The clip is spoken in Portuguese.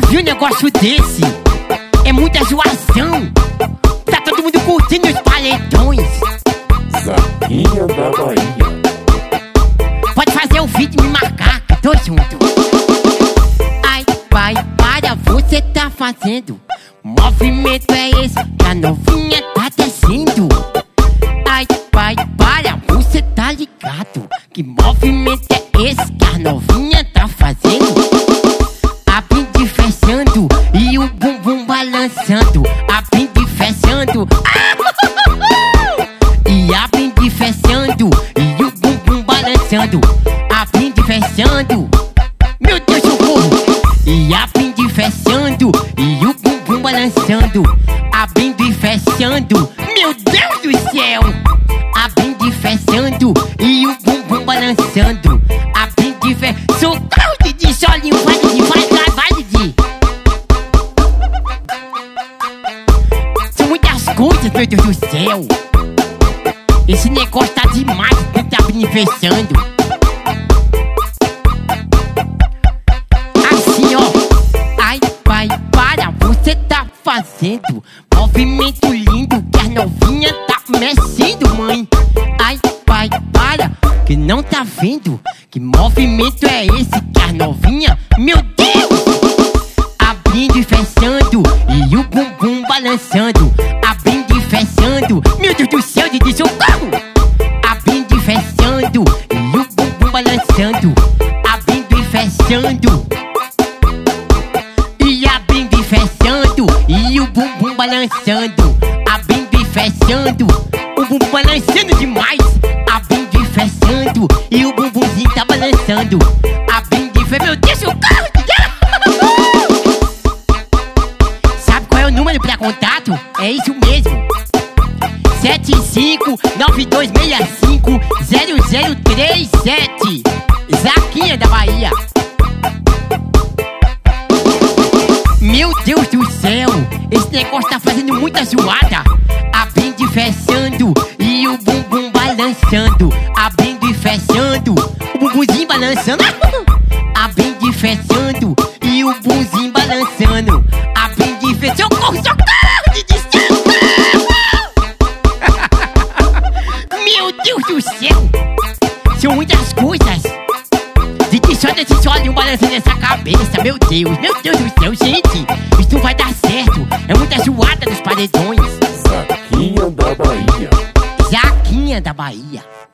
vi um negócio desse? É muita zoação. Tá todo mundo curtindo os paredões. Zaquinha da Bahia. Pode fazer o vídeo e me marcar, que tô junto. Ai, pai, para, você tá fazendo. O movimento é esse que a novinha tá descendo. Ai, pai, para, você tá ligado? Que movimento é esse que a novinha tá fazendo? Abrindo e fechando e o bumbum balançando. Abrindo e fechando. E abrindo e fechando e o bumbum balançando. Abrindo e fechando. Meu Deus, socorro! E abrindo e fechando e o bumbum balançando. Abrindo e fechando. Meu Deus do céu! Abrindo e fechando e o bumbum balançando. Abrindo e fechando. Socorro, Didi, solinho, vai, Didi, vai, Didi. São muitas coisas, meu Deus do céu. Esse negócio tá demais, tá abrindo e fechando. Assim, ó. Ai, pai, para, você tá fazendo movimento lindo que a novinha tá mexendo, mãe. Ai, pai, para, que não tá vendo? Que movimento é esse que a novinha, meu Deus! Abrindo e fechando e o bumbum balançando. Abrindo e fechando. Meu Deus do céu, Didi, socorro! Abrindo e fechando e o bumbum balançando. Abrindo e fechando. E abrindo e fechando e o bumbum balançando. Abrindo e fechando. O bumbum balançando demais. Abrindo e fechando e o bumbumzinho tá balançando. Abrindo e fechando. Meu Deus, socorro! Sabe qual é o número pra contato? É isso mesmo. 7592650037. Zaquinha da Bahia. Meu Deus do céu, esse negócio tá fazendo muita zoada. Abrindo e fechando e o bumbum balançando. Abrindo e fechando, o bumbumzinho balançando. Abrindo e fechando e o bumbumzinho balançando. Abrindo e fechando. Socorro, socorro, Didi, socorro! Meu Deus do céu, são muitas coisas. Didi, só desse solinho balançando essa cabeça. Meu Deus do céu, gente, isso não vai dar certo. É muita zoada nos paredões. Zaquinha da Bahia. Zaquinha da Bahia.